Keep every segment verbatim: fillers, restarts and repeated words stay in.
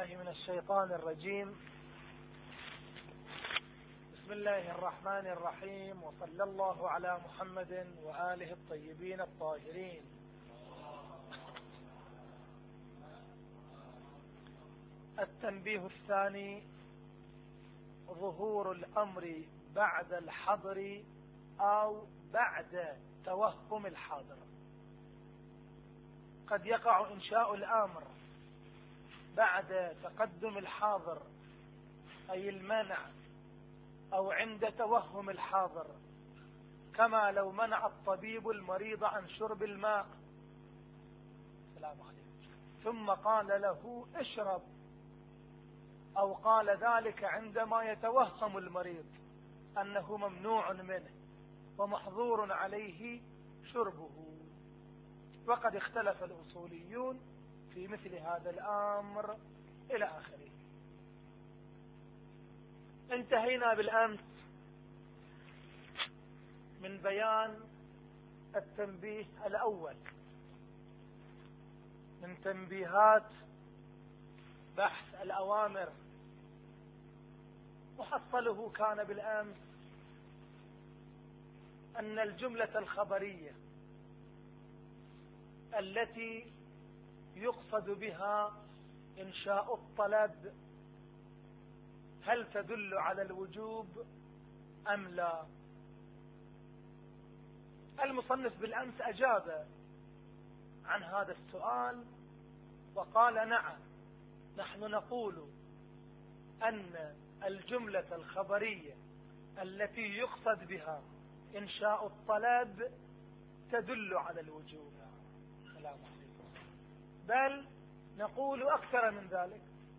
بالله من الشيطان الرجيم. بسم الله الرحمن الرحيم، وصلى الله على محمد وآله الطيبين الطاهرين. التنبيه الثاني: ظهور الأمر بعد الحضر أو بعد توهم الحاضر. قد يقع إنشاء الأمر بعد تقدم الحاضر أي المنع، أو عند توهم الحاضر، كما لو منع الطبيب المريض عن شرب الماء السلام عليكم ثم قال له اشرب، أو قال ذلك عندما يتوهم المريض أنه ممنوع منه ومحظور عليه شربه. وقد اختلف الأصوليون في مثل هذا الأمر إلى آخره. انتهينا بالأمس من بيان التنبيه الأول من تنبيهات بحث الأوامر. محصله كان بالأمس أن الجملة الخبرية التي يقصد بها إنشاء الطلب هل تدل على الوجوب أم لا؟ المصنف بالأمس أجاب عن هذا السؤال وقال نعم، نحن نقول أن الجملة الخبرية التي يقصد بها إنشاء الطلب تدل على الوجوب. السلام عليكم. بل نقول أكثر من ذلك،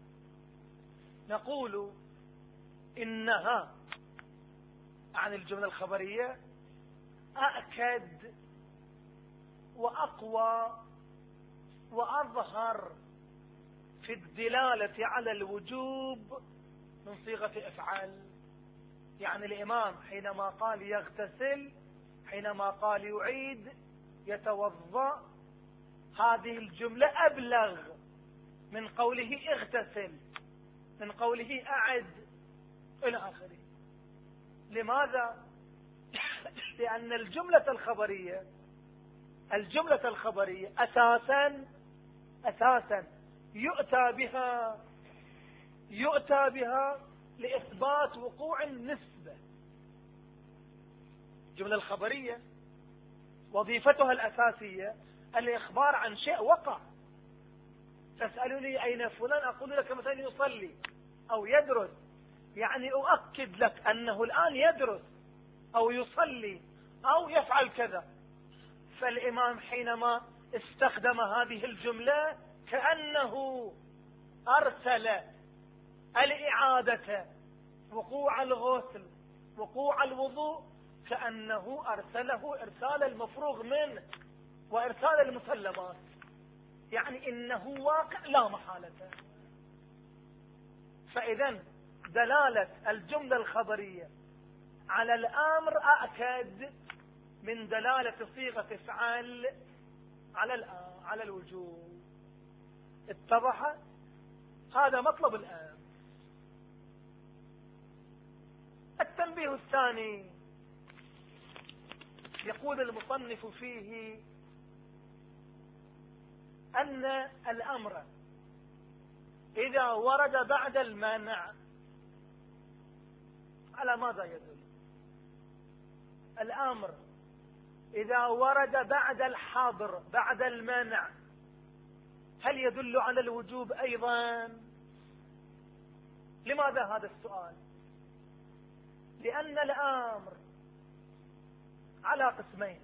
نقول إنها عن الجملة الخبرية أأكد وأقوى وأظهر في الدلالة على الوجوب من صيغة افعل. يعني الإمام حينما قال يغتسل، حينما قال يعيد يتوضأ، هذه الجملة أبلغ من قوله اغتسل، من قوله أعد إلى آخره. لماذا؟ لأن الجملة الخبرية الجملة الخبرية أساسا أساسا يؤتى بها يؤتى بها لإثبات وقوع النسبة. الجملة الخبرية وظيفتها الأساسية الإخبار عن شيء وقع. تسألني أين فلان، أقول لك مثلا يصلي أو يدرس، يعني أؤكد لك أنه الآن يدرس أو يصلي أو يفعل كذا. فالإمام حينما استخدم هذه الجملة كأنه أرسل الإعادة، وقوع الغسل، وقوع الوضوء، كأنه أرسله إرسال المفروغ منه وإرسال المسلمات، يعني إنه واقع لا محالة. فإذا دلالة الجملة الخبرية على الأمر أأكد من دلالة صيغة افعل على على الوجوب. اتضح؟ هذا مطلب الآن. التنبيه الثاني يقول المصنف فيه أن الأمر إذا ورد بعد المانع على ماذا يدل؟ الأمر إذا ورد بعد الحاضر بعد المانع هل يدل على الوجوب أيضا؟ لماذا هذا السؤال؟ لأن الأمر على قسمين: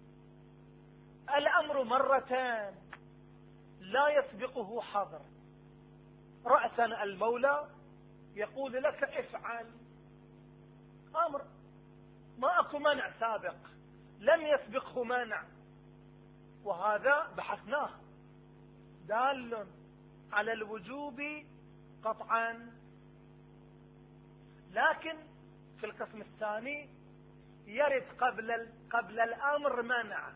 الأمر مرتان لا يسبقه حاضر. رأسا المولى يقول لك افعل، أمر ما أكو منع سابق، لم يسبقه منع، وهذا بحثناه دال على الوجوب قطعا. لكن في القسم الثاني يرد قبل قبل الأمر منع،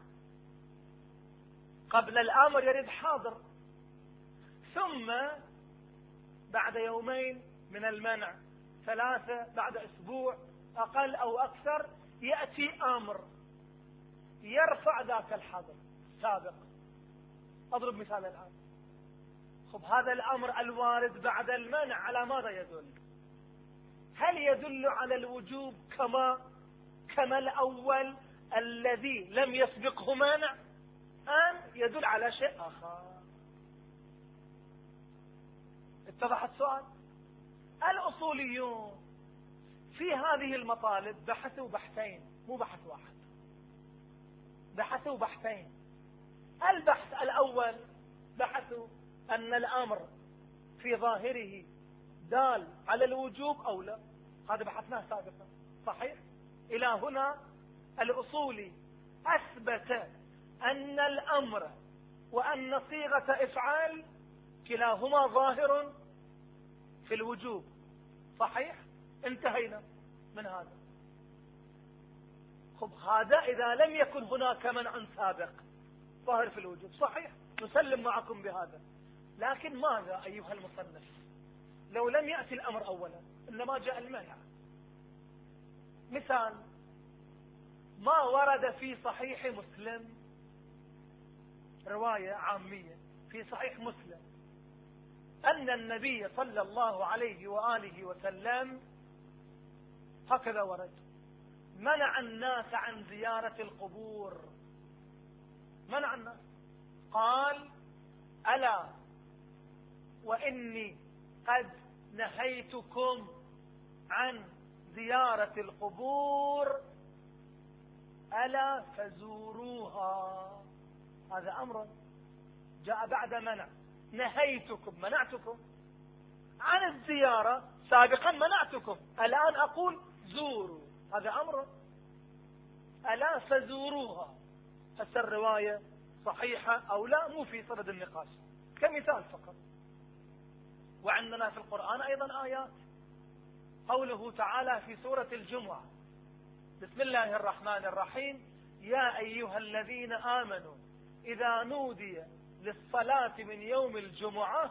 قبل الأمر يرد حاضر، ثم بعد يومين من المنع، ثلاثة بعد أسبوع، أقل أو أكثر يأتي أمر يرفع ذاك الحظر السابق. أضرب مثال الآن. خب هذا الأمر الوارد بعد المنع على ماذا يدل؟ هل يدل على الوجوب كما كما الأول الذي لم يسبقه مانع، أم يدل على شيء آخر؟ اتضح السؤال. الأصوليون في هذه المطالب بحثوا بحثين، مو بحث واحد، بحثوا بحثين. البحث الأول بحثوا أن الأمر في ظاهره دال على الوجوب أو لا، هذا بحثناه سابقا، صحيح؟ إلى هنا الأصولي أثبت أن الأمر وأن صيغة إفعال كلاهما ظاهر في الوجوب، صحيح؟ انتهينا من هذا. خب هذا إذا لم يكن هناك منع سابق ظاهر في الوجوب، صحيح، نسلم معكم بهذا. لكن ماذا أيها المصنف لو لم يأتي الأمر أولا إنما جاء المنع؟ مثال ما ورد في صحيح مسلم، رواية عامية في صحيح مسلم، أن النبي صلى الله عليه وآله وسلم هكذا ورد: منع الناس عن زيارة القبور. منع الناس، قال: ألا وإني قد نهيتكم عن زيارة القبور ألا فزوروها. هذا أمر جاء بعد منع. نهيتكم، منعتكم عن الزيارة سابقا، منعتكم، الآن أقول زوروا، هذا أمر. ألا فزوروها. هسه الرواية صحيحة أو لا مو في صدد النقاش، كمثال فقط. وعندنا في القرآن أيضا آيات، قوله تعالى في سورة الجمعة: بسم الله الرحمن الرحيم: يا أيها الذين آمنوا إذا نودي للصلاة من يوم الجمعة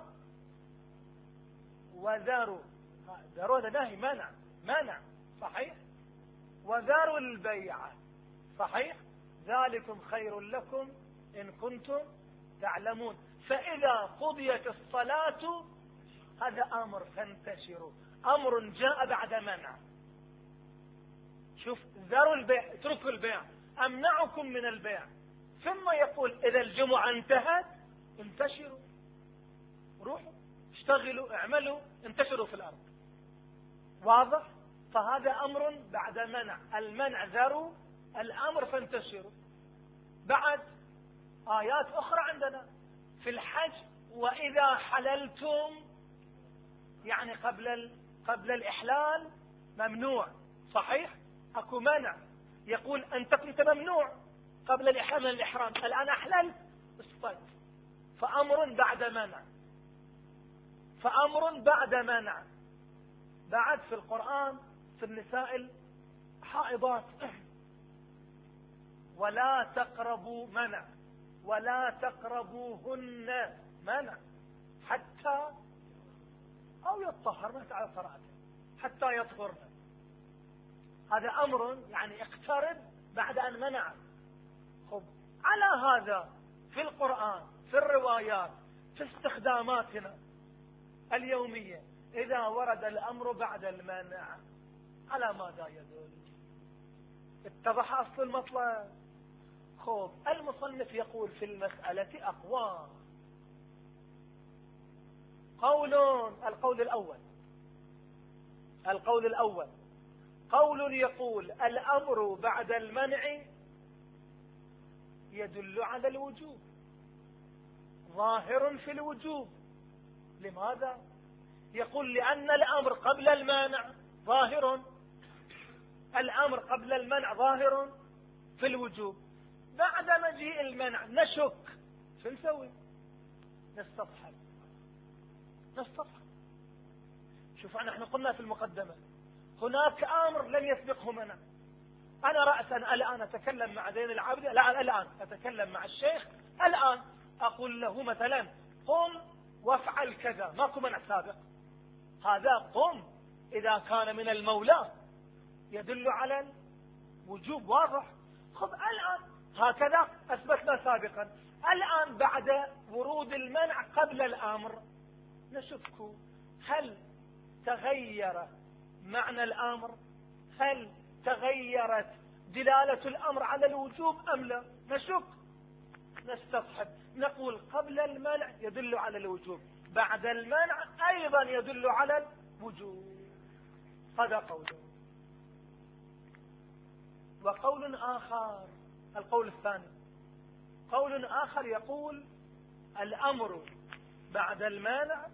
وذروا. ذروا هذا نهي، منع، منع، صحيح؟ وذروا البيع، صحيح؟ ذلكم خير لكم إن كنتم تعلمون. فإذا قضيت الصلاة، هذا أمر فانتشروا، أمر جاء بعد منع. شوف، ذروا البيع، اتركوا البيع، أمنعكم من البيع. ثم يقول: إذا الجمعة انتهت انتشروا، روحوا اشتغلوا، اعملوا، انتشروا في الأرض. واضح؟ فهذا أمر بعد منع. المنع ذروا، الأمر فانتشروا. بعد آيات أخرى عندنا في الحج: وإذا حللتم، يعني قبل قبل الإحلال ممنوع، صحيح؟ أكو منع، يقول أنت كنت ممنوع قبل الإحرام من الإحرام، الآن أحللت استطعت. فأمر بعد منع، فأمر بعد منع. بعد في القرآن في النساء الحائضات: ولا تقربوا، منع، ولا تقربوهن، منع، حتى أو يطهر، ما تعالى قراءته، حتى يطهرن. هذا أمر يعني اقترب بعد أن منع. خب على هذا في القرآن، في الروايات، في استخداماتنا اليومية، إذا ورد الأمر بعد المنع على ماذا يدل؟ اتضح أصل المطلب. خب المصنف يقول في المسألة أقوال. قول القول الأول القول الأول قول يقول: الأمر بعد المنع يدل على الوجوب، ظاهر في الوجوب. لماذا؟ يقول: لأن الأمر قبل المانع ظاهر، الأمر قبل المنع ظاهر في الوجوب. بعد مجيء المنع نشك، شو نسوي؟ نستصحب نستصحب شوف، نحن قلنا في المقدمة هناك أمر لم يسبقه منع. أنا رأسا الآن أتكلم مع زين العابدين، لا الآن أتكلم مع الشيخ، الآن أقول له مثلا: قم وافعل كذا، ماكو منع سابق، هذا قم إذا كان من المولى يدل على الوجوب واضح. خذ الآن هكذا أثبتنا سابقا، الآن بعد ورود المنع قبل الأمر نشك هل تغير معنى الأمر، هل تغيرت دلالة الأمر على الوجوب أم لا؟ نشك، نستصحب، نقول قبل المنع يدل على الوجوب، بعد المنع أيضا يدل على الوجوب. هذا قوله. وقول آخر، القول الثاني، قول آخر يقول الأمر بعد المانع،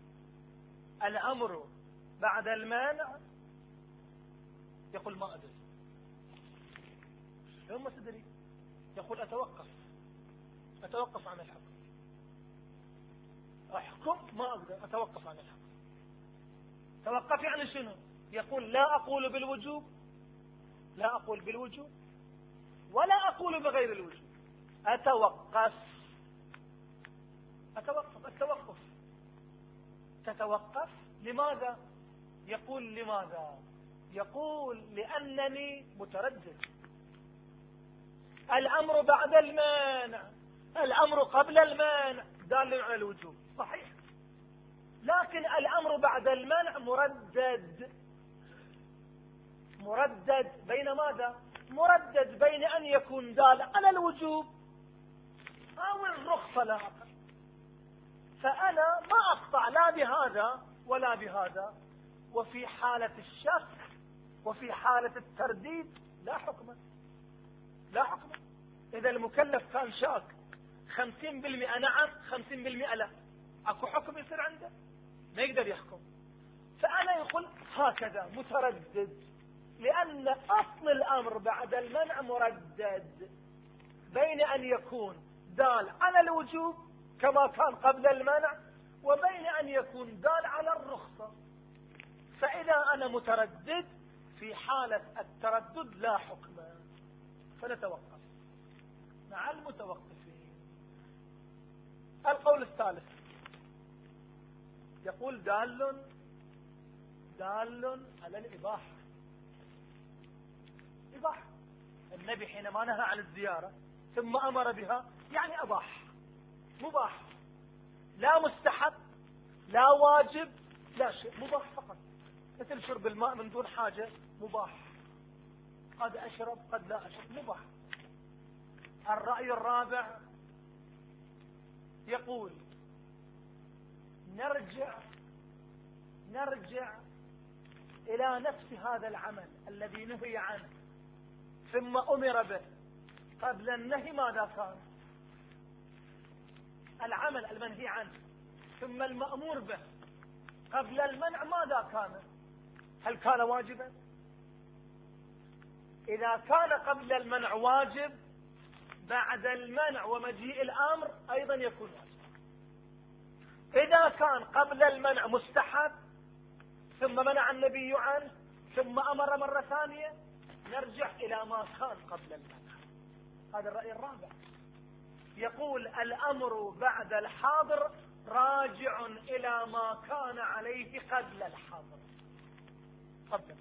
الأمر بعد المانع، يقول ما أدري. يوم ما تدري يقول أتوقف، أتوقف عن الحكم، أحكم ما أقدر، أتوقف عن الحكم. توقف يعني شنو؟ يقول لا أقول بالوجوب، لا أقول بالوجوب ولا أقول بغير الوجوب، أتوقف. أتوقف، التوقف تتوقف. لماذا؟ يقول لماذا؟ يقول لأنني متردد. الأمر بعد المانع، الأمر قبل المانع دال على الوجوب صحيح، لكن الأمر بعد المانع مردد. مردد بين ماذا؟ مردد بين أن يكون دال على الوجوب أو الرخصة لا أقل. فأنا ما أقطع لا بهذا ولا بهذا، وفي حالة الشك وفي حالة الترديد لا حكم، لا حكم. إذا المكلف كان شاك خمسين بالمئة نعم خمسين بالمئة لا، أكو حكم يصير عنده؟ ما يقدر يحكم. فأنا يقول هكذا متردد، لأن أصل الأمر بعد المنع مردد بين أن يكون دال على الوجوب كما كان قبل المنع، وبين أن يكون دال على الرخصة. فإذا أنا متردد في حالة التردد لا حكم، فنتوقف مع المتوقفين. القول الثالث يقول دال دال على الإباحة. إباحة، النبي حينما نهى عن الزيارة ثم أمر بها يعني أباح، مباح، لا مستحب لا واجب لا شيء، مباح فقط. مثل شرب الماء من دون حاجة مباح، قد أشرب قد لا أشرب، مباح. الرأي الرابع يقول نرجع نرجع إلى نفس هذا العمل الذي نهي عنه ثم أمر به قبل النهي ماذا كان؟ العمل المنهي عنه ثم المأمور به قبل المنع ماذا كان؟ هل كان واجبا؟ إذا كان قبل المنع واجب، بعد المنع ومجيء الأمر أيضا يكون واجب. إذا كان قبل المنع مستحب ثم منع النبي عنه ثم أمر مرة ثانية، نرجع إلى ما كان قبل المنع. هذا الرأي الرابع، يقول الأمر بعد الحاضر راجع إلى ما كان عليه قبل الحاضر. قبل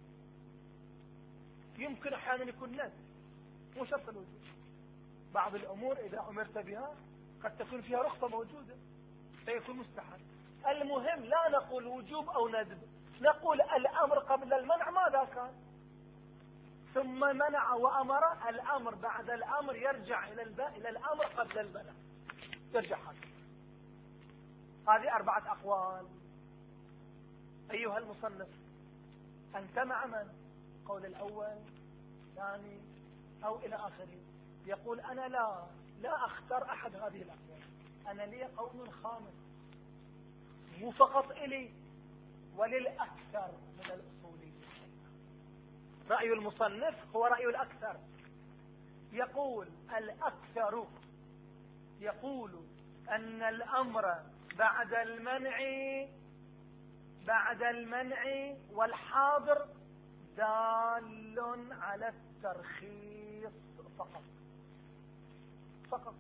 يمكن أحيانا يكون ندب، مو شرط الوجود. بعض الأمور إذا أمرت بها قد تكون فيها رخصة موجودة فيكون مستحب. المهم لا نقول وجوب أو ندب، نقول الأمر قبل المنع ماذا كان؟ ثم منع وأمر، الأمر بعد الأمر يرجع إلى الباء إلى الأمر قبل المنع، يرجع هذا. هذه أربعة أقوال. أيها المصنف أنت مع من؟ قول الأول ثاني أو إلى آخره. يقول أنا لا لا أختار أحد هذه الأقوال، أنا لي قول خامس مو فقط إلي وللأكثر من الأصوليين. رأي المصنف هو رأي الأكثر، يقول الأكثر يقول أن الأمر بعد المنع بعد المنع والحاضر دال على الترخيص فقط فقط،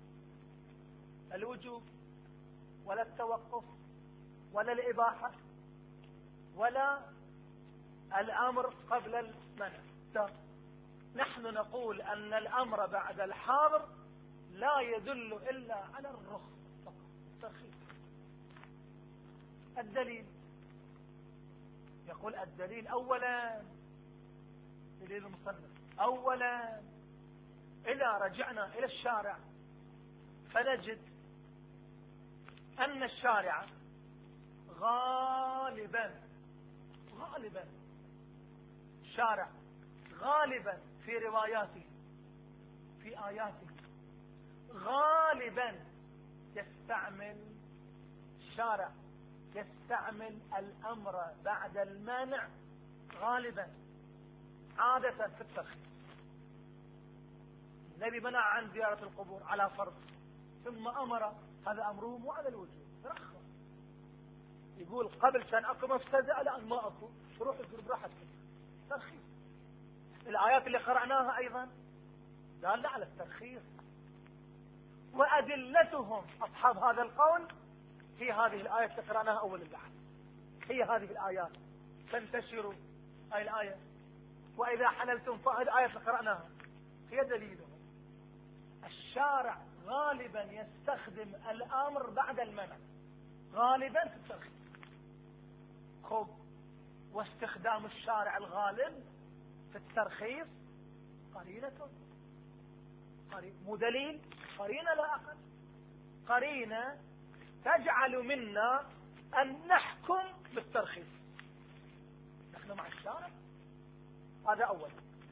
الوجوب ولا التوقف ولا الإباحة ولا الأمر قبل المنع. نحن نقول أن الأمر بعد الحاضر لا يدل إلا على الرخصة فقط، الترخيص. الدليل، يقول الدليل أولا، دليل المصنف أولا إذا رجعنا إلى الشارع فنجد أن الشارع غالبا غالبا الشارع غالبا في رواياته في آياته غالبا يستعمل الشارع يستعمل الأمر بعد المانع غالبا عادة في الترخيص. النبي منع عن زيارة القبور على فرض، ثم أمر، هذا أمره مو على الوجوب، ترخص. يقول قبل كان أكو مفسدة، الآن ما أكو، روح ازور براحتك، ترخيص. الآيات اللي قرأناها أيضا دالة على الترخيص، وأدلتهم أصحاب هذا القول هي هذه الآية اللي قرأناها أول البحث، هي هذه الآيات. فانتشروا، هاي الآية، وإذا حللتم فهذه الآية اللي قرأناها هي دليلهم. الشارع غالبا يستخدم الأمر بعد المنع غالبا في الترخيص. خب، واستخدام الشارع الغالب في الترخيص قرينة، مو دليل، قرينة لا أقل، قرينة تجعل منا أن نحكم بالترخيص. نحن مع الشارع، هذا أولا.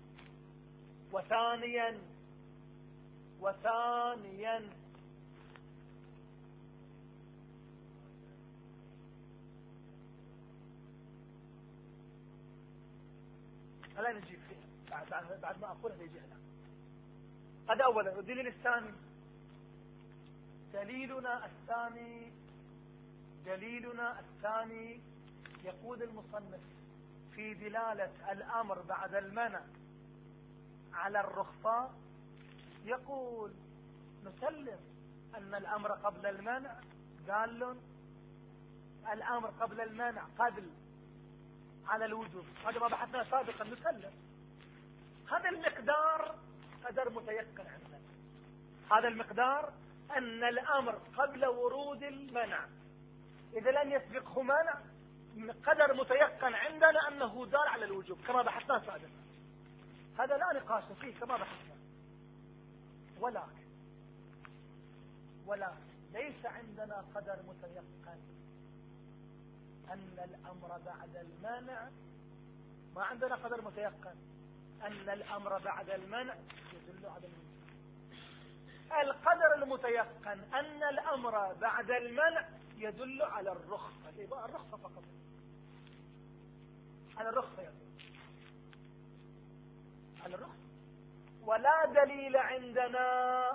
وثانيا وثانيا هلا نجيب فيها بعد, بعد ما أقولها يجي هنا. هذا أولا. الدليل الثاني، دليلنا الثاني دليلنا الثاني يقول المصنف في دلالة الأمر بعد المنع على الرخصة، يقول نسلم أن الأمر قبل المنع دال، الأمر قبل المنع قبل على الوجوب، هذا ما بحثنا سابقا، نسلم. هذا المقدار قدر متيقن عندنا، هذا المقدار أن الأمر قبل ورود المنع إذا لم يسبقه منع قدر متيقن عندنا أنه دال على الوجوب كما بحثنا سابقا، هذا لا نقاش فيه كما بحثنا. ولكن ولكن ليس عندنا قدر متيقن أن الأمر بعد المنع، ما عندنا قدر متيقن أن الأمر بعد المنع يدل على الوجوب. القدر المتيقن أن الأمر بعد المنع يدل على الرخصة، يبقى الرخصة فقط، على الرخصة يدل على الرخصة. ولا دليل عندنا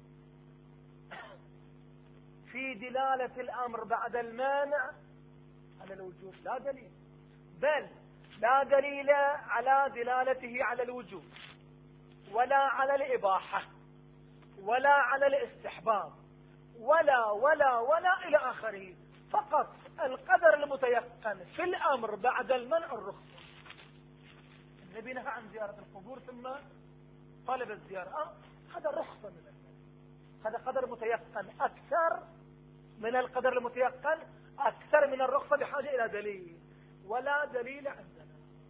في دلالة الأمر بعد المانع على الوجوب، لا دليل، بل لا دليل على دلالته على الوجوب ولا على الإباحة ولا على الاستحباب ولا ولا ولا إلى آخره، فقط القدر المتيقن في الأمر بعد المنع الرخصة. النبي نهى عن زيارة القبور ثم طلب الزيارة، آه هذا الرخصة من المنع، هذا قدر متيقن أكثر من القدر المتيقن، أكثر من الرخصة، بحاجة إلى دليل، ولا دليل عندنا.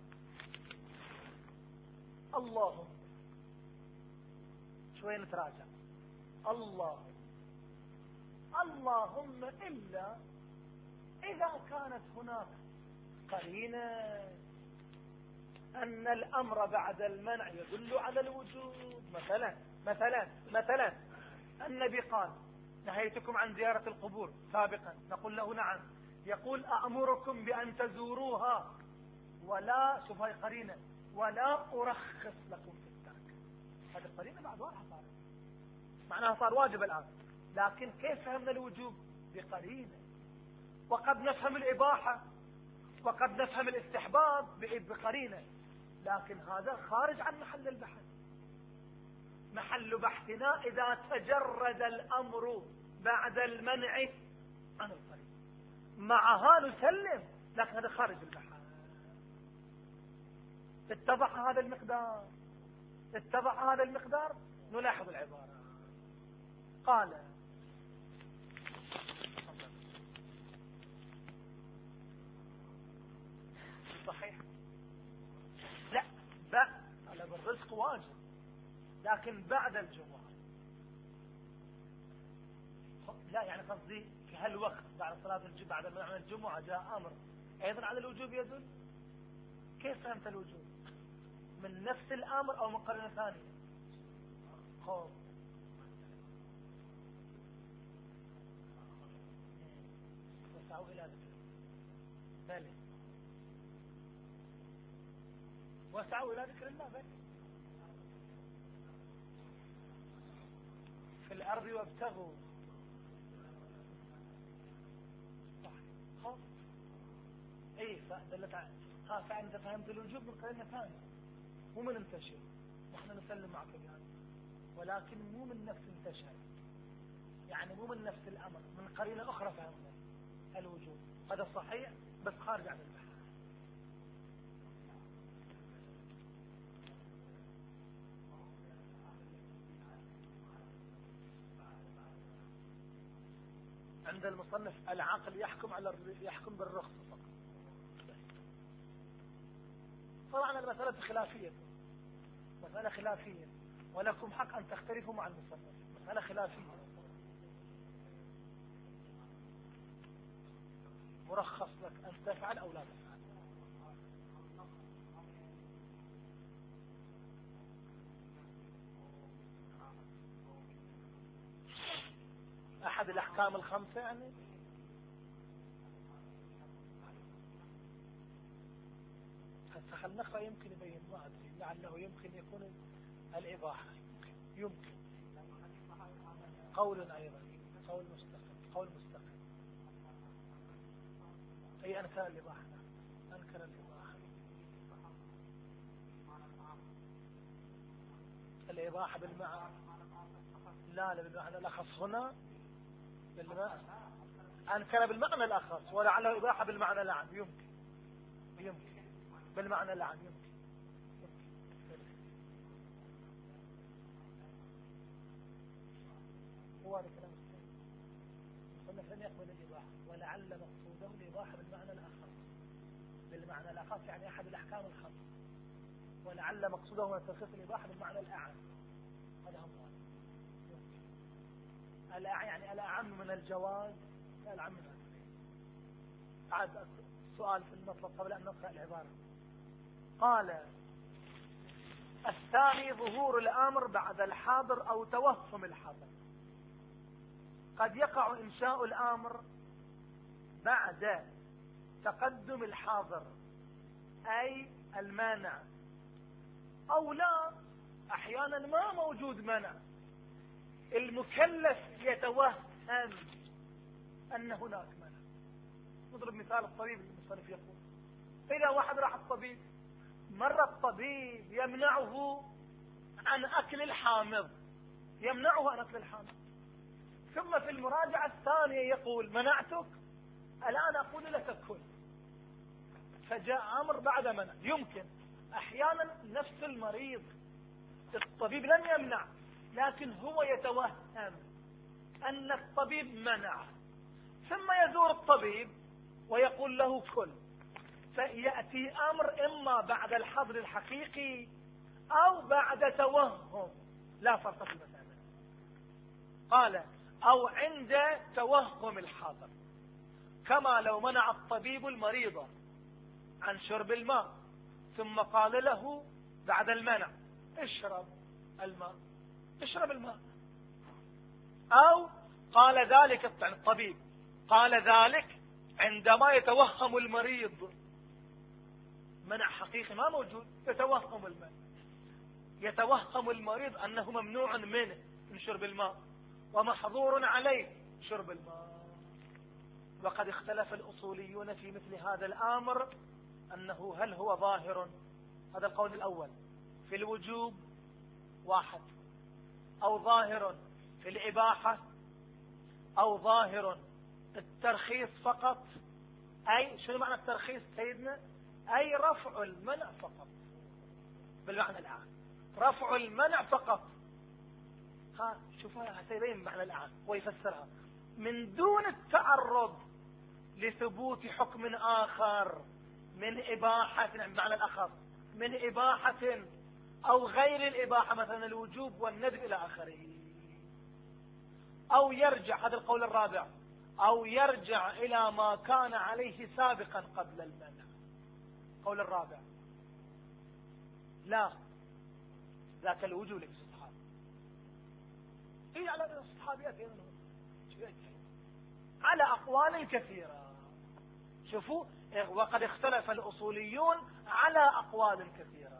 اللهم شوي نتراجع، اللهم اللهم إلا إذا كانت هناك قرينة أن الأمر بعد المنع يدل على الوجوب. مثلا مثلا مثلا النبي قال نهيتكم عن زيارة القبور سابقا، نقول له نعم، يقول أأمركم بأن تزوروها ولا، شوف هاي قرينة، ولا أرخص لكم في الترك. هذه القرينة بعد واضحة صارت، معناها صار واجب الآن، لكن كيف فهمنا الوجوب؟ بقرينة. وقد نفهم الإباحة وقد نفهم الاستحباب بقرينة، لكن هذا خارج عن محل البحث. محل بحثنا إذا تجرد الأمر بعد المنع عن القرينة، معها نسلم لكن هذا خارج البحر. اتضح هذا المقدار، اتضح هذا المقدار. نلاحظ العبارة. قال صحيح لا بعد طلب الرزق واجب، لكن بعد الجمعة. لا يعني قصدي في هالوقت بعد صلاة الجمعة، بعد ما نعمل الجمعة جاء أمر أيضا على الوجوب يدل. كيف فهمت الوجوب؟ من نفس الأمر أو من قرينة ثانية؟ خوف وسعوا إلى ذكر بلى وسعوا إلى ذكر الله بلى في الأرض وابتغوا. خوف اي فدلت على ها فانت فهمت الوجوب من قرينه ثانيه مو من انتشر. واحنا نسلم معك بهذا، ولكن مو من نفس انتشر، يعني مو من نفس الامر، من قرينه اخرى فهمنا الوجوب. هذا صحيح بس خارج عن البحث. عند المصنف العقل يحكم على يحكم بالرخص فقط. طبعا المسألة خلافية، مسألة خلافية، ولكم حق أن تختلفوا مع المصنف. مسألة خلافية. مرخص لك أن تفعل أو لا تفعل. أحد الأحكام الخمسة يعني هسه خلنا نقرأ يمكن يبين، ما أدري لعله يمكن يكون الإباحة. يمكن قول أيضا، قول مستقل، قول مستقل. أي أنكر الإباحة، أنكر الإباحة. الإباحة بالمعنى لا لا بالمعنى الأخص هنا، بالمعنى أنكر بالمعنى الأخص، ولعله إباحة بالمعنى العام. يمكن يمكن بالمعنى العام يمكن. هو هذا كلام السيد المصنف لم يقبل الإباحة، ولعل مقصوده الإباحة بالمعنى الأخص. بالمعنى الأخص يعني أحد الأحكام الخمس، ولعل مقصوده من تخصيص الإباحة بالمعنى الأعم. هذا هم الأعم، يعني الأعم من الجواز، الأعم من هذا. عاد سؤال في المطلب قبل أن نقرأ العبارة. قال الثاني ظهور الأمر بعد الحاضر أو توهم الحاضر. قد يقع إنشاء الأمر بعد تقدم الحاضر أي المانع، أو لا، أحيانا ما موجود منع، المكلف يتوهم أن هناك منع. نضرب مثال الطبيب المصنف يقول إذا واحد راح الطبيب، مر الطبيب يمنعه عن أكل الحامض، يمنعه عن أكل الحامض، ثم في المراجعة الثانية يقول منعتك، الآن أقول لك كل. فجاء أمر بعد منع. يمكن أحيانا نفس المريض الطبيب لم يمنع، لكن هو يتوهم أن الطبيب منعه، ثم يزور الطبيب ويقول له كل. فيأتي أمر إما بعد الحظر الحقيقي أو بعد توهم، لا فرق في المسألة. قال أو عند توهم الحاضر، كما لو منع الطبيب المريض عن شرب الماء ثم قال له بعد المنع اشرب الماء، اشرب الماء. أو قال ذلك الطبيب قال ذلك عندما يتوهم المريض، منع حقيقي ما موجود، يتوهم المريض، يتوهم المريض أنه ممنوع منه من شرب الماء ومحظور عليه شرب الماء. وقد اختلف الأصوليون في مثل هذا الأمر، أنه هل هو ظاهر، هذا القول الأول، في الوجوب واحد، أو ظاهر في الإباحة، أو ظاهر الترخيص فقط، أي شنو معنى الترخيص سيدنا؟ أي رفع المنع فقط، بالمعنى العام رفع المنع فقط. ها شوفها سيبين معنى العام ويفسرها من دون التعرض لثبوت حكم آخر من إباحة، بمعنى الأخص من إباحة أو غير الإباحة، مثلا الوجوب والندب إلى آخره. أو يرجع، هذا القول الرابع، أو يرجع إلى ما كان عليه سابقا قبل المنع. القول الرابع لا، ذاك الوجوب لك الصحابة هي على الصحابيات على أقوال كثيرة. شوفوا، وقد اختلف الأصوليون على أقوال كثيرة،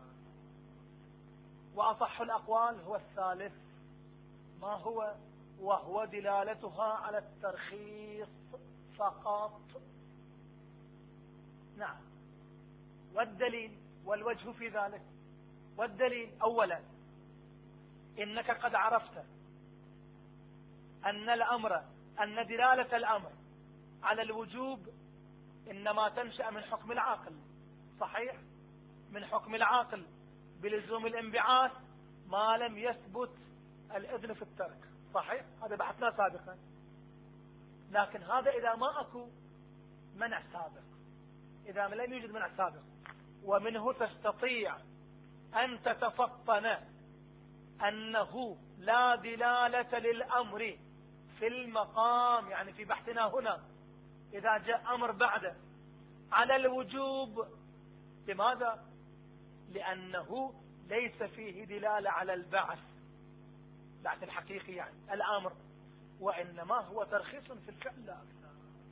وأصح الأقوال هو الثالث، ما هو؟ وهو دلالتها على الترخيص فقط. نعم. والدليل والوجه في ذلك، والدليل أولا إنك قد عرفت أن الأمر أن دلالة الأمر على الوجوب إنما تنشأ من حكم العاقل، صحيح؟ من حكم العاقل بلزوم الانبعاث ما لم يثبت الإذن في الترك، صحيح؟ هذا بحثنا سابقا. لكن هذا إذا ما أكو منع سابق، إذا لم يوجد منع سابق، ومنه تستطيع أن تتفطن أنه لا دلالة للأمر في المقام، يعني في بحثنا هنا إذا جاء أمر بعده على الوجوب. لماذا؟ لأنه ليس فيه دلالة على البعث، بعث الحقيقي يعني الأمر، وإنما هو ترخيص في الفعل لا أكثر.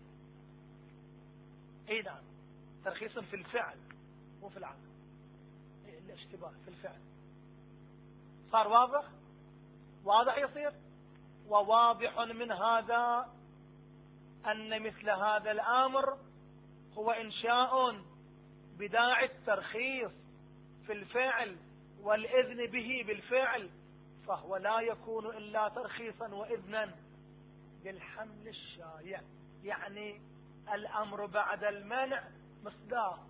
اي نعم، ترخيص في الفعل مو في العمل، الاشتباه في الفعل. صار واضح؟ واضح يصير. وواضح من هذا أن مثل هذا الأمر هو إنشاء بداعي الترخيص في الفعل والإذن به بالفعل، فهو لا يكون إلا ترخيصا وإذنا بالحمل الشايع. يعني الأمر بعد المنع مصداق،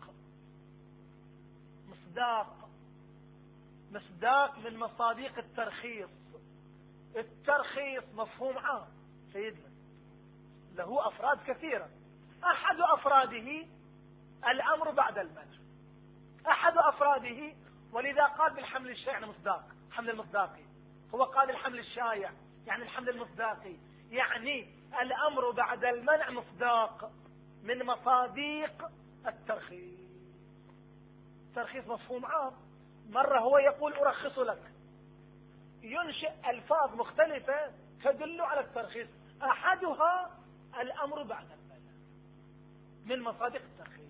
مصداق مصداق من مصاديق الترخيص. الترخيص مفهوم عام سيدنا، له أفراد كثيرة، أحد أفراده الأمر بعد المنع، أحد أفراده، ولذا قال بالحمل الشائع يعني مصداق، حمل المصداقي. هو قال الحمل الشائع يعني الحمل المصداقي، يعني الأمر بعد المنع مصداق من مصاديق الترخيص. الترخيص مفهوم عام، مرة هو يقول أرخص لك، ينشئ ألفاظ مختلفة تدل على الترخيص، أحدها الأمر بعد المنع من مصادق الترخيص.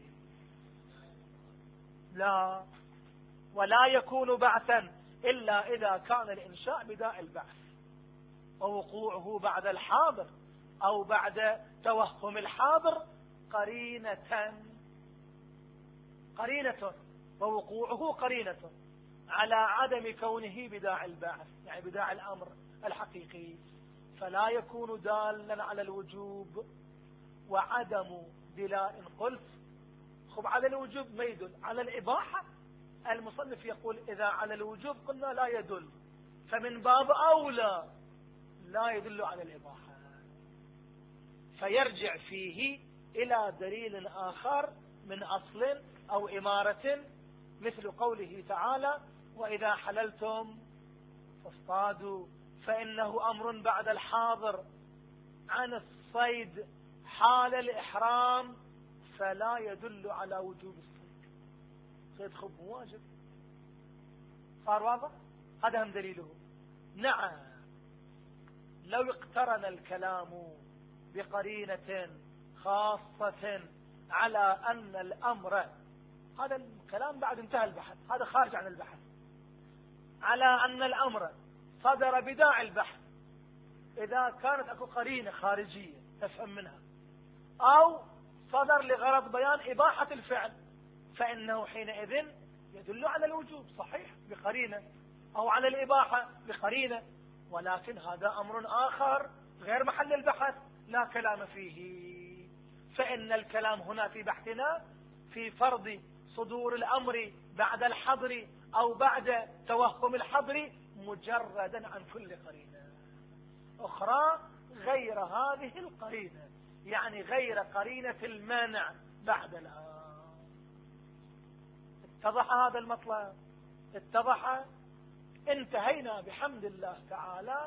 لا، ولا يكون بعثا إلا إذا كان الإنشاء بداء البعث ووقوعه بعد الحاضر أو بعد توهم الحاضر قرينة قرينة ووقوعه قرينة على عدم كونه بداع البعث، يعني بداع الأمر الحقيقي، فلا يكون دالا على الوجوب. وعدم دلاء قلت خب على الوجوب ما يدل على الإباحة. المصنف يقول إذا على الوجوب قلنا لا يدل، فمن باب أولى لا يدل على الإباحة، فيرجع فيه إلى دليل آخر من أصل أو إمارة، مثل قوله تعالى وإذا حللتم فاصطادوا، فإنه أمر بعد الحاضر عن الصيد حال الإحرام، فلا يدل على وجوب الصيد. صيد خب واجب. صار واضح؟ هذا هم دليله. نعم، لو اقترن الكلام بقرينة خاصة على أن الأمر، هذا الكلام بعد انتهى البحث، هذا خارج عن البحث، على أن الأمر صدر بداع البحث، إذا كانت أكو قرينة خارجية تفهم منها، أو صدر لغرض بيان إباحة الفعل، فإنه حينئذ يدل على الوجوب، صحيح بقرينة، أو على الإباحة بقرينة. ولكن هذا أمر آخر غير محل البحث، لا كلام فيه. فإن الكلام هنا في بحثنا في فرض صدور الأمر بعد الحظر أو بعد توهم الحظر مجردا عن كل قرينة أخرى غير هذه القرينة، يعني غير قرينة المانع بعد الآن. اتضح هذا المطلب؟ اتضح؟ انتهينا بحمد الله تعالى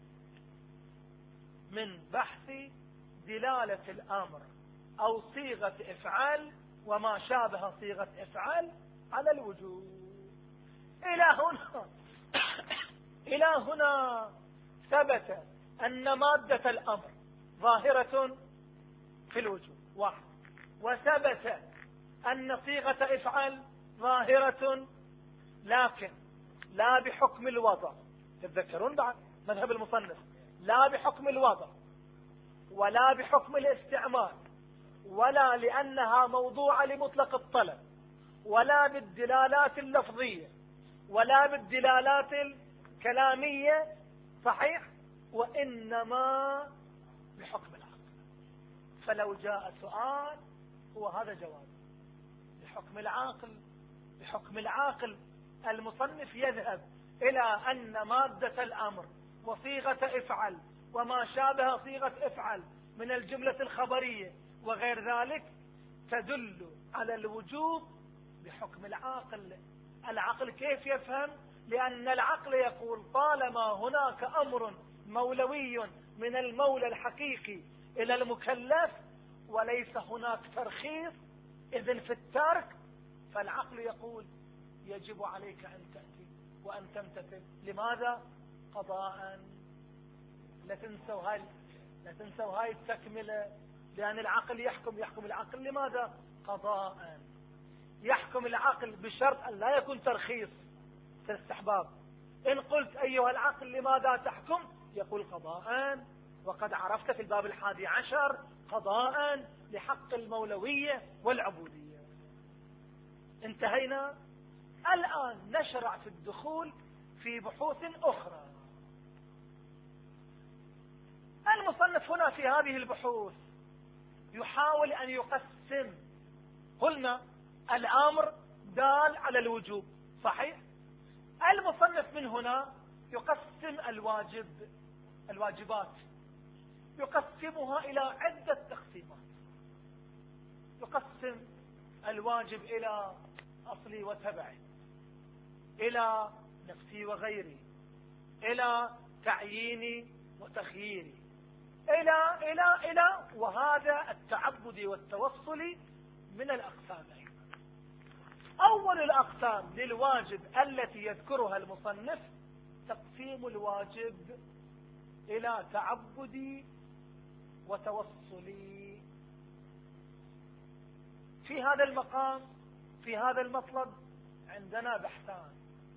من بحث دلالة الأمر أو صيغة افعل وما شابه صيغة افعل على الوجوب. إلى هنا إلى هنا ثبت أن مادة الأمر ظاهرة في الوجوب واحد، وثبت أن صيغة افعل ظاهرة، لكن لا بحكم الوضع. تتذكرون بعد مذهب المصنف، لا بحكم الوضع ولا بحكم الاستعمال ولا لأنها موضوعة لمطلق الطلب ولا بالدلالات اللفظية ولا بالدلالات الكلامية، صحيح، وإنما بحكم العقل. فلو جاء سؤال هو هذا جواب، بحكم العاقل. بحكم العاقل المصنف يذهب إلى أن مادة الأمر وصيغة افعل وما شابه صيغة افعل من الجملة الخبرية وغير ذلك تدل على الوجوب بحكم العاقل. العقل كيف يفهم؟ لأن العقل يقول طالما هناك أمر مولوي من المولى الحقيقي إلى المكلف وليس هناك ترخيص إذن في الترك، فالعقل يقول يجب عليك أن تأتي وأن تمتثل. لماذا؟ قضاء. لا تنسوا هاي لا تنسوا هاي التكملة، لأن العقل يحكم يحكم العقل لماذا؟ قضاء. يحكم العقل بشرط أن لا يكون ترخيص في الاستحباب. إن قلت أيها العقل لماذا تحكم؟ يقول قضاء، وقد عرفت في الباب الحادي عشر قضاء لحق المولوية والعبودية. انتهينا. الآن نشرع في الدخول في بحوث أخرى. المصنف هنا في هذه البحوث يحاول أن يقسم. قلنا الأمر دال على الوجوب، صحيح؟ المصنف من هنا يقسم الواجب الواجبات يقسمها إلى عدة تقسيمات. يقسم الواجب إلى أصلي وتبعي، إلى نفسي وغيري، إلى تعييني وتخييري، إلى إلى إلى وهذا التعبد والتوصل من الأقسامين. أول الأقسام للواجب التي يذكرها المصنف تقسيم الواجب إلى تعبدي وتوصلي. في هذا المقام في هذا المطلب عندنا بحثان.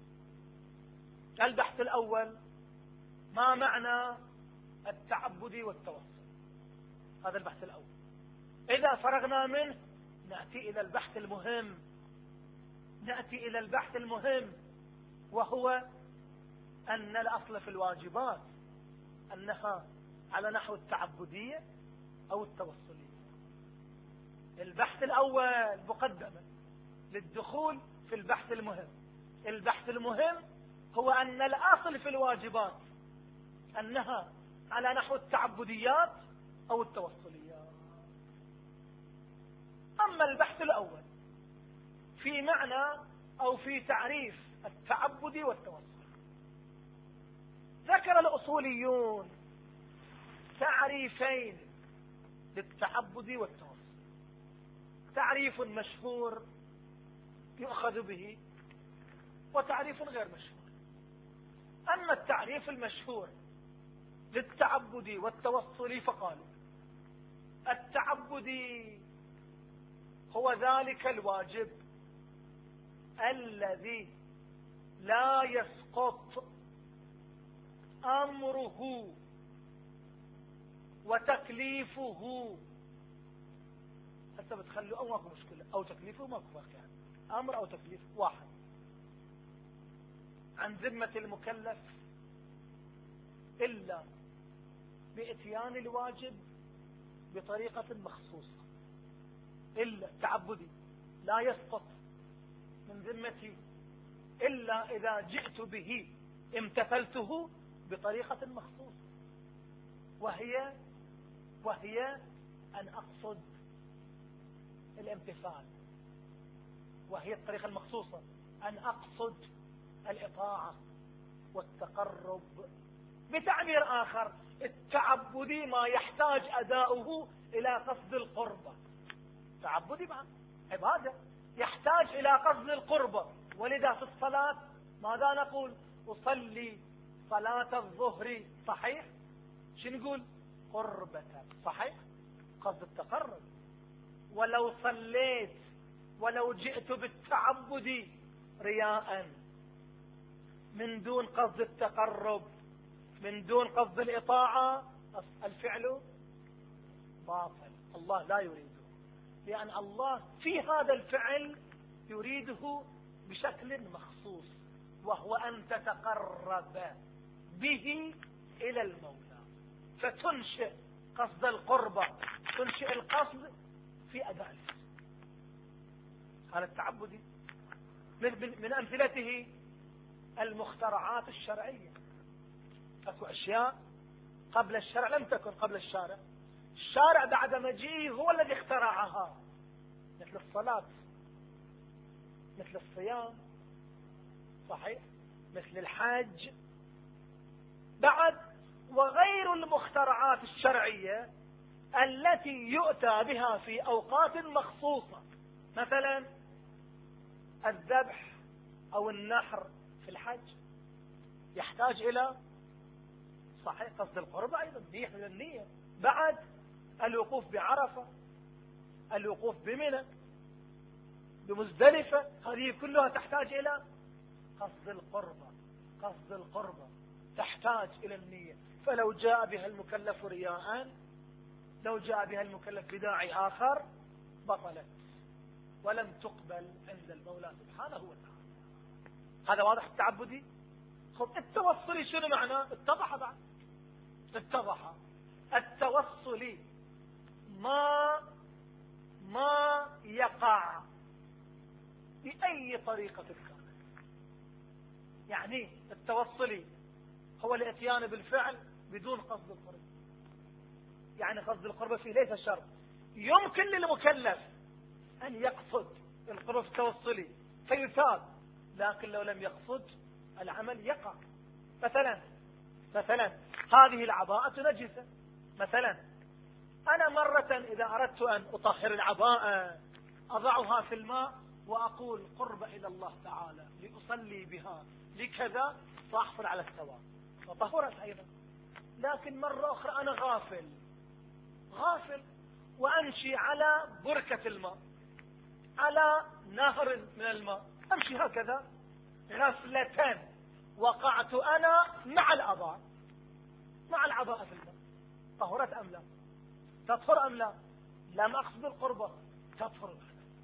البحث الأول ما معنى التعبدي والتوصل؟ هذا البحث الأول. إذا فرغنا منه نأتي إلى البحث المهم نأتي إلى البحث المهم وهو أن الأصل في الواجبات أنها على نحو التعبدية أو التوصلية. البحث الأول مقدمة للدخول في البحث المهم. البحث المهم هو أن الأصل في الواجبات أنها على نحو التعبديات أو التوصليات. أما البحث الأول في معنى أو في تعريف التعبد والتوصل، ذكر الأصوليون تعريفين للتعبد والتوصل. تعريف مشهور يؤخذ به وتعريف غير مشهور. أما التعريف المشهور للتعبد والتوصل فقالوا التعبد هو ذلك الواجب الذي لا يسقط أمره وتكليفه. حتى بتخلوا أو ماكو مشكلة، أو تكليفه ماكو فرق، يعني أمر أو تكليف واحد عن ذمة المكلف إلا بإتيان الواجب بطريقة مخصوصة. إلا التعبدي لا يسقط من ذمتي إلا إذا جئت به امتثلته بطريقة مخصوصة، وهي وهي أن أقصد الامتثال، وهي الطريقة المخصوصة أن أقصد الإطاعة والتقرب. بتعبير آخر، التعبدي ما يحتاج أداؤه إلى قصد القربة. تعبدي مع عبادة يحتاج إلى قصد القربة، ولذا في الصلاة ماذا نقول؟ أصلي صلاة الظهر، صحيح؟ شو نقول؟ قربة، صحيح؟ قصد التقرب. ولو صليت ولو جئت بالتعبد رياء من دون قصد التقرب، من دون قصد الإطاعة، الفعل باطل، الله لا يريده، لأن الله في هذا الفعل يريده بشكل مخصوص، وهو أن تتقرب به إلى المولى، فتنشئ قصد القربة، تنشئ القصد في أداء الفعل. هذا التعبدي. من, من أمثلته المخترعات الشرعية. أكو أشياء قبل الشرع لم تكن قبل الشارع، الشارع بعد مجيئه هو الذي اخترعها، مثل الصلاة، مثل الصيام، صحيح، مثل الحج، بعد وغير المخترعات الشرعية التي يؤتى بها في أوقات مخصوصة، مثلا الذبح أو النحر في الحج يحتاج إلى صحيح قصد القربة، أيضا يحمل النية. بعد الوقوف بعرفة، الوقوف بمنى، بمزدلفة، هذه كلها تحتاج إلى قصد القربة. قصد القربة تحتاج إلى النية، فلو جاء بها المكلف رياء، لو جاء بها المكلف بداعي آخر بطلت ولم تقبل عند المولى سبحانه وتعالى. هذا واضح التعبدي. خب التوصلي شنو معناه؟ اتضح بعد، اتضح التوصلي ما ما يقع بأي طريقة كانت. يعني التوصلي هو الاتيان بالفعل بدون قصد القرب. يعني قصد القرب فيه ليس شرط، يمكن للمكلف أن يقصد القرب التوصلي فيثاب، لكن لو لم يقصد العمل يقع. مثلا مثلا هذه العباءة نجسة، مثلا أنا مرة إذا أردت أن أطهر العباءة أضعها في الماء وأقول قرب إلى الله تعالى لأصلي بها لكذا، فأحصل على الثواب وطهرت أيضا. لكن مرة أخرى أنا غافل غافل وأمشي على بركة الماء، على نهر من الماء، أمشي هكذا غفلة، وقعت أنا مع العباء مع العباء في الماء، طهرت أم لا؟ تطهر أم لا؟ لم أقصد القربة، تطهر.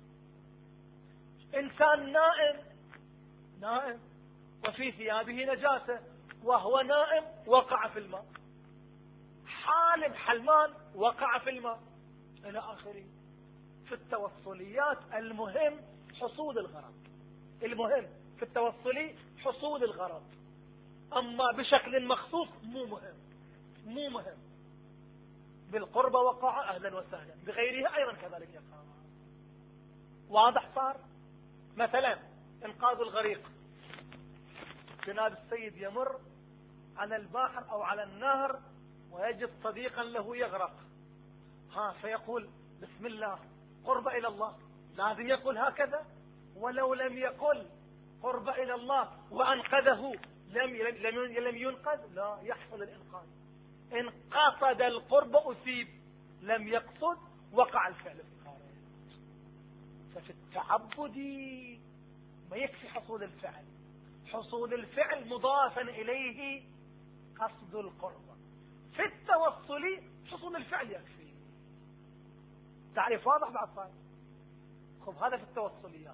إنسان نائم نائم وفي ثيابه نجاسة وهو نائم وقع في الماء، حالم حلمان وقع في الماء، إلى آخره. في التوصليات المهم حصول الغرض، المهم في التوصلي حصول الغرض، أما بشكل مخصوص مو مهم مو مهم. بالقربة وقع أهلا وسهلا، بغيرها أيضا كذلك يقع. واضح صار؟ مثلا إنقاذ الغريق، جناب السيد يمر على البحر أو على النهر ويجد صديقا له يغرق، ها فيقول بسم الله قرب إلى الله، لازم يقول هكذا. ولو لم يقل قرب إلى الله وأنقذه لم لم لم ينقذ، لا يحصل الإنقاذ. إن قصد القرب أثيب، لم يقصد وقع الفعل في الخارج. ففي التعبد ما يكفي حصول الفعل، حصول الفعل مضافا إليه قصد القرب. في التوصل حصول الفعل يكفي. تعريف واضح بعد صار؟ خب هذا في التوصليات،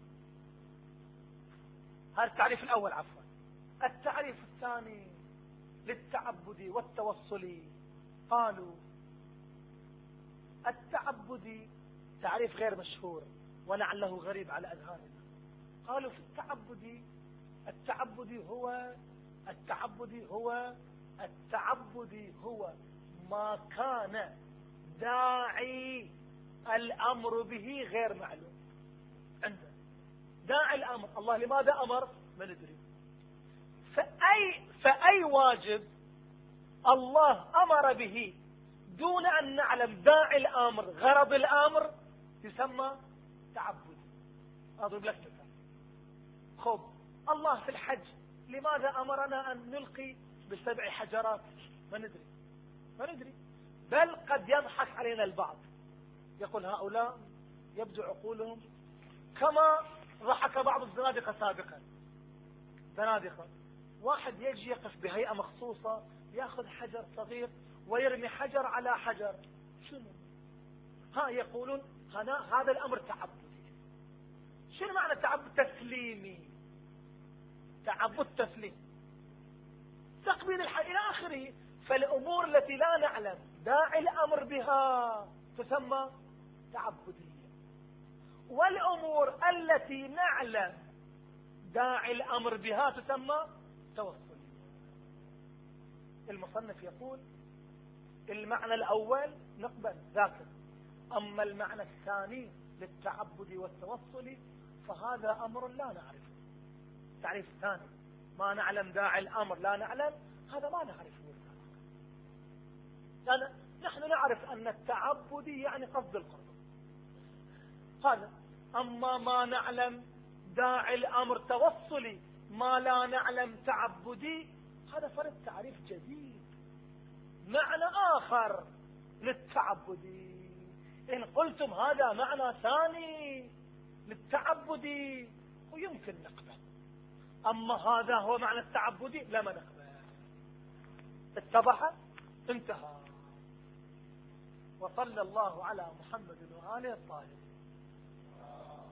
هذا التعريف الأول عفوا. التعريف الثاني للتعبد والتوصل، قالوا التعبد تعريف غير مشهور ولعله غريب على أذهاننا. قالوا في التعبد، التعبد هو التعبد هو التعبد هو ما كان داعي الأمر به غير معلوم عندنا. داعي الأمر، الله لماذا أمر؟ ما ندري. فأي, فأي واجب الله أمر به دون أن نعلم داعي الأمر غرض الأمر يسمى تعبد. أضرب لك مثال. خب الله في الحج لماذا أمرنا أن نلقي بسبع حجرات؟ ما ندري ما ندري بل قد يضحك علينا البعض، يقول هؤلاء يبدو عقولهم كما ضحك بعض الزنادقة سابقا. زنادقة واحد يجي يقف بهيئة مخصوصة يأخذ حجر صغير ويرمي حجر على حجر. شنو ها؟ يقولون هذا الأمر تعبدي. شنو معنى تعبد؟ تسليمي، تعبد تسليم، تقبيل الحق إلى آخره. فالأمور التي لا نعلم داعي الأمر بها تسمى تعبدية، والأمور التي نعلم داعي الأمر بها تسمى توصلية. المصنف يقول المعنى الأول نقبل ذاك، أما المعنى الثاني للتعبد والتوصل فهذا أمر لا نعرفه. تعريف ثاني ما نعلم داعي الأمر لا نعلم، هذا ما نعرفه. لأن نحن نعرف أن التعبد يعني قصد القرب هذا. أما ما نعلم داعي الأمر توصلي ما لا نعلم تعبدي، هذا فرد تعريف جديد، معنى آخر للتعبدي. إن قلتم هذا معنى ثاني للتعبدي ويمكن نقبل، أما هذا هو معنى التعبدي لا ما نقبل. اتضح؟ انتهى. وصلى الله على محمد وآله الطاهرين.